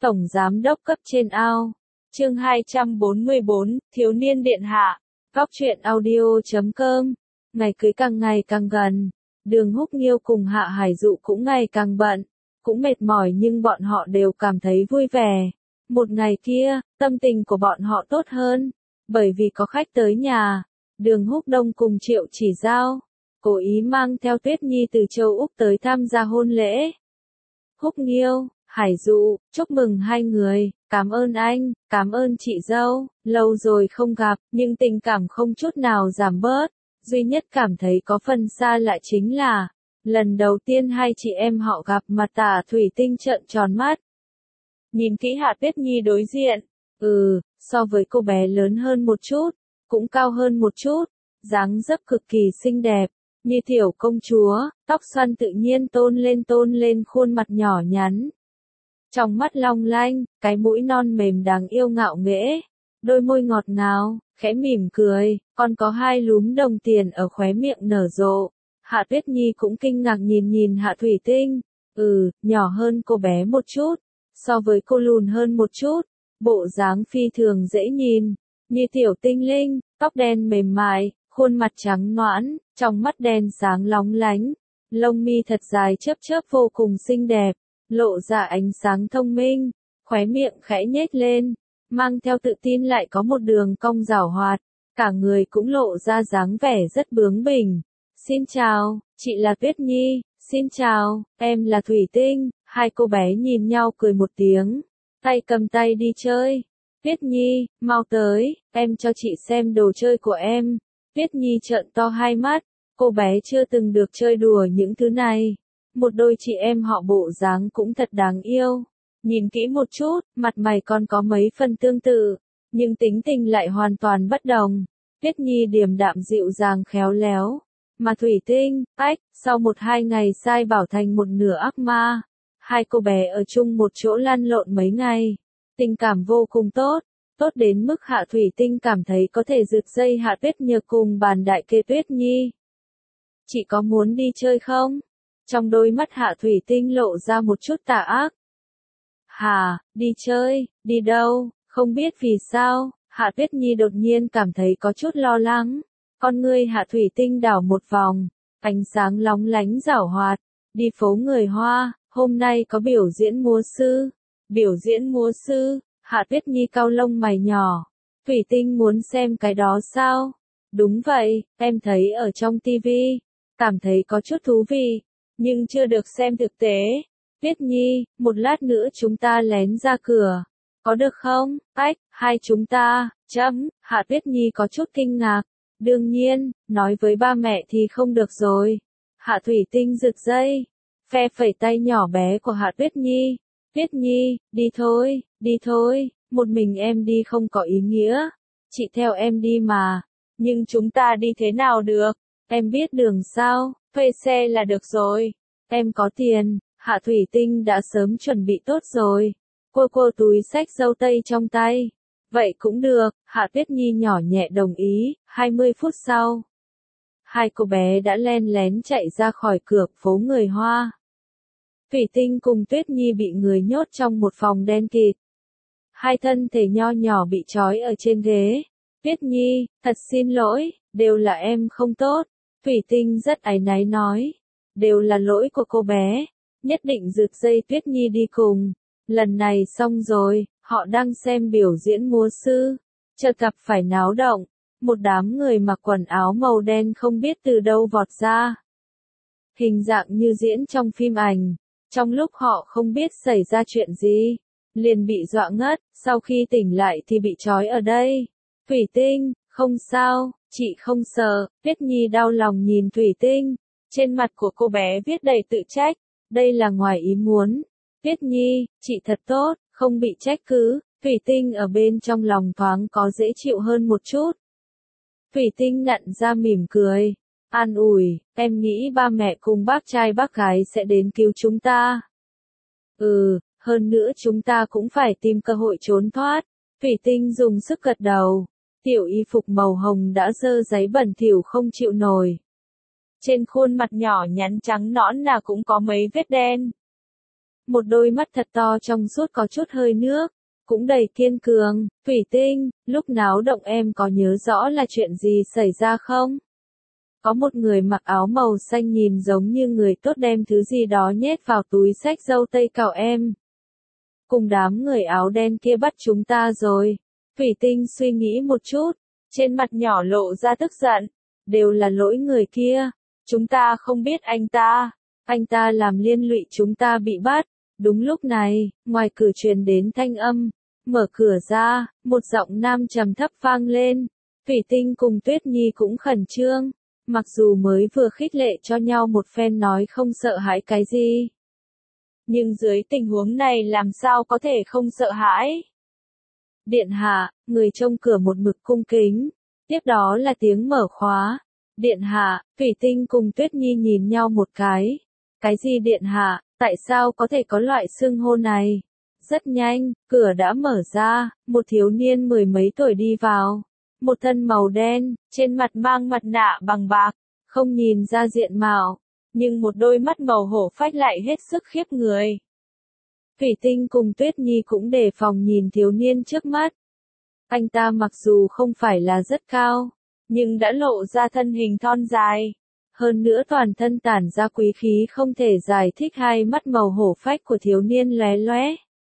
Tổng Giám đốc cấp trên ao. Chương 244, Thiếu niên điện hạ. Góc truyện audio.com. Ngày cưới càng ngày càng gần. Đường Húc Nghiêu cùng Hạ Hải Dụ cũng ngày càng bận. Cũng mệt mỏi nhưng bọn họ đều cảm thấy vui vẻ. Một ngày kia, tâm tình của bọn họ tốt hơn. Bởi vì có khách tới nhà. Đường Húc Đông cùng Triệu Chỉ Giao cố ý mang theo Tuyết Nhi từ châu Úc tới tham gia hôn lễ. Húc Nghiêu, Hải Dụ, chúc mừng hai người, cảm ơn anh, cảm ơn chị dâu, lâu rồi không gặp, nhưng tình cảm không chút nào giảm bớt. Duy nhất cảm thấy có phần xa lạ chính là, lần đầu tiên hai chị em họ gặp mặt Tả Thủy Tinh trợn tròn mắt. Nhìn kỹ Hạ Tuyết Nhi đối diện, so với cô bé lớn hơn một chút, cũng cao hơn một chút, dáng dấp cực kỳ xinh đẹp, như tiểu công chúa, tóc xoăn tự nhiên tôn lên khuôn mặt nhỏ nhắn. Trong mắt long lanh, cái mũi non mềm đáng yêu ngạo nghễ, đôi môi ngọt ngào, khẽ mỉm cười, còn có hai lúm đồng tiền ở khóe miệng nở rộ. Hạ Tuyết Nhi cũng kinh ngạc nhìn Hạ Thủy Tinh, nhỏ hơn cô bé một chút, so với cô lùn hơn một chút, bộ dáng phi thường dễ nhìn, như tiểu tinh linh, tóc đen mềm mại, khuôn mặt trắng nõn, trong mắt đen sáng lóng lánh, lông mi thật dài chớp vô cùng xinh đẹp, lộ ra ánh sáng thông minh, khóe miệng khẽ nhếch lên, mang theo tự tin lại có một đường cong giảo hoạt, cả người cũng lộ ra dáng vẻ rất bướng bỉnh. Xin chào, chị là Tuyết Nhi, xin chào, em là Thủy Tinh, hai cô bé nhìn nhau cười một tiếng, tay cầm tay đi chơi. Tuyết Nhi, mau tới, em cho chị xem đồ chơi của em. Tuyết Nhi trợn to hai mắt, cô bé chưa từng được chơi đùa những thứ này. Một đôi chị em họ bộ dáng cũng thật đáng yêu. Nhìn kỹ một chút, mặt mày còn có mấy phần tương tự, nhưng tính tình lại hoàn toàn bất đồng. Tuyết Nhi điềm đạm dịu dàng khéo léo, mà Thủy Tinh, sau 1-2 ngày sai bảo thành một nửa ác ma. Hai cô bé ở chung một chỗ lăn lộn mấy ngày, tình cảm vô cùng tốt, tốt đến mức Hạ Thủy Tinh cảm thấy có thể rực dây Hạ Tuyết Nhược cùng bàn đại kê Tuyết Nhi. Chị có muốn đi chơi không? Trong đôi mắt Hạ Thủy Tinh lộ ra một chút tà ác. Hà, đi chơi, đi đâu? Không biết vì sao, Hạ Tuyết Nhi đột nhiên cảm thấy có chút lo lắng. Con ngươi Hạ Thủy Tinh đảo một vòng, ánh sáng lóng lánh giảo hoạt. Đi phố người Hoa, hôm nay có biểu diễn múa sư. Biểu diễn múa sư, Hạ Tuyết Nhi cau lông mày nhỏ. Thủy Tinh muốn xem cái đó sao? Đúng vậy, em thấy ở trong tivi, cảm thấy có chút thú vị, nhưng chưa được xem thực tế. Tuyết Nhi, một lát nữa chúng ta lén ra cửa, có được không? Hai chúng ta, Hạ Tuyết Nhi có chút kinh ngạc. Đương nhiên, nói với ba mẹ thì không được rồi. Hạ Thủy Tinh rực dây, phe phẩy tay nhỏ bé của Hạ Tuyết Nhi. Tuyết Nhi, đi thôi, một mình em đi không có ý nghĩa. Chị theo em đi mà, nhưng chúng ta đi thế nào được? Em biết đường sao, thuê xe là được rồi. Em có tiền, Hạ Thủy Tinh đã sớm chuẩn bị tốt rồi. Cô túi xách dâu tây trong tay. Vậy cũng được, Hạ Tuyết Nhi nhỏ nhẹ đồng ý. 20 phút sau, hai cô bé đã len lén chạy ra khỏi cửa phố người Hoa. Thủy Tinh cùng Tuyết Nhi bị người nhốt trong một phòng đen kịt. Hai thân thể nho nhỏ bị trói ở trên ghế. Tuyết Nhi, thật xin lỗi, đều là em không tốt. Thủy Tinh rất áy náy nói. Đều là lỗi của cô bé, nhất định rực dây Tuyết Nhi đi cùng. Lần này xong rồi, họ đang xem biểu diễn múa sư. Chợt gặp phải náo động, một đám người mặc quần áo màu đen không biết từ đâu vọt ra. Hình dạng như diễn trong phim ảnh. Trong lúc họ không biết xảy ra chuyện gì, liền bị dọa ngất, sau khi tỉnh lại thì bị trói ở đây. Thủy Tinh, không sao, chị không sợ. Tuyết Nhi đau lòng nhìn Thủy Tinh, trên mặt của cô bé viết đầy tự trách, đây là ngoài ý muốn. Tuyết Nhi, chị thật tốt, không bị trách cứ. Thủy Tinh ở bên trong lòng thoáng có dễ chịu hơn một chút. Thủy Tinh nặn ra mỉm cười, an ủi, em nghĩ ba mẹ cùng bác trai bác gái sẽ đến cứu chúng ta. Hơn nữa chúng ta cũng phải tìm cơ hội trốn thoát. Thủy Tinh dùng sức gật đầu. Tiểu y phục màu hồng đã dơ giấy bẩn thỉu không chịu nổi. Trên khuôn mặt nhỏ nhắn trắng nõn là cũng có mấy vết đen. một đôi mắt thật to trong suốt có chút hơi nước, cũng đầy kiên cường. Thủy Tinh, lúc náo động em có nhớ rõ là chuyện gì xảy ra không? Có một người mặc áo màu xanh nhìn giống như người tốt đem thứ gì đó nhét vào túi xách dâu tây cào em. Cùng đám người áo đen kia bắt chúng ta rồi. Thủy Tinh suy nghĩ một chút, trên mặt nhỏ lộ ra tức giận. Đều là lỗi người kia. Chúng ta không biết anh ta làm liên lụy chúng ta bị bắt. Đúng lúc này, ngoài cửa truyền đến thanh âm. Mở cửa ra, một giọng nam trầm thấp vang lên. Thủy Tinh cùng Tuyết Nhi cũng khẩn trương. Mặc dù mới vừa khích lệ cho nhau một phen nói không sợ hãi cái gì. Nhưng dưới tình huống này làm sao có thể không sợ hãi? Điện hạ, người trông cửa một mực cung kính. Tiếp đó là tiếng mở khóa. Điện hạ, Thủy Tinh cùng Tuyết Nhi nhìn nhau một cái. Cái gì điện hạ, tại sao có thể có loại xưng hô này? Rất nhanh, cửa đã mở ra, một thiếu niên mười mấy tuổi đi vào. Một thân màu đen, trên mặt mang mặt nạ bằng bạc, không nhìn ra diện mạo, nhưng một đôi mắt màu hổ phách lại hết sức khiếp người. Thủy Tinh cùng Tuyết Nhi cũng đề phòng nhìn thiếu niên trước mắt. Anh ta mặc dù không phải là rất cao, nhưng đã lộ ra thân hình thon dài. Hơn nữa toàn thân tản ra quý khí không thể giải thích, hai mắt màu hổ phách của thiếu niên lóe lóe.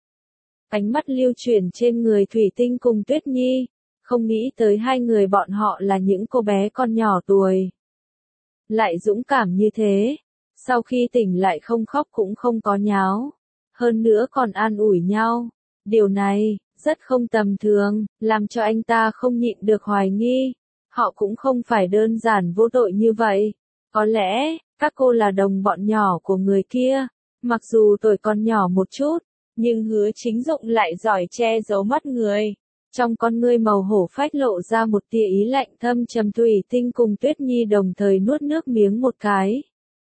Ánh mắt lưu chuyển trên người Thủy Tinh cùng Tuyết Nhi, không nghĩ tới hai người bọn họ là những cô bé con nhỏ tuổi. Lại dũng cảm như thế, sau khi tỉnh lại không khóc cũng không có nháo, hơn nữa còn an ủi nhau. Điều này, rất không tầm thường, làm cho anh ta không nhịn được hoài nghi. Họ cũng không phải đơn giản vô tội như vậy. Có lẽ, các cô là đồng bọn nhỏ của người kia, mặc dù tuổi còn nhỏ một chút, nhưng Hứa Chính Dụng lại giỏi che giấu mắt người. Trong con ngươi màu hổ phách lộ ra một tia ý lạnh thâm trầm. Thủy Tinh cùng Tuyết Nhi đồng thời nuốt nước miếng một cái.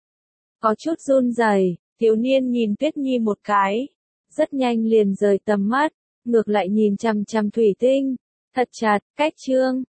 Có chút run rẩy, thiếu niên nhìn Tuyết Nhi một cái, rất nhanh liền rời tầm mắt, ngược lại nhìn chằm chằm Thủy Tinh, thật chặt, cách trương,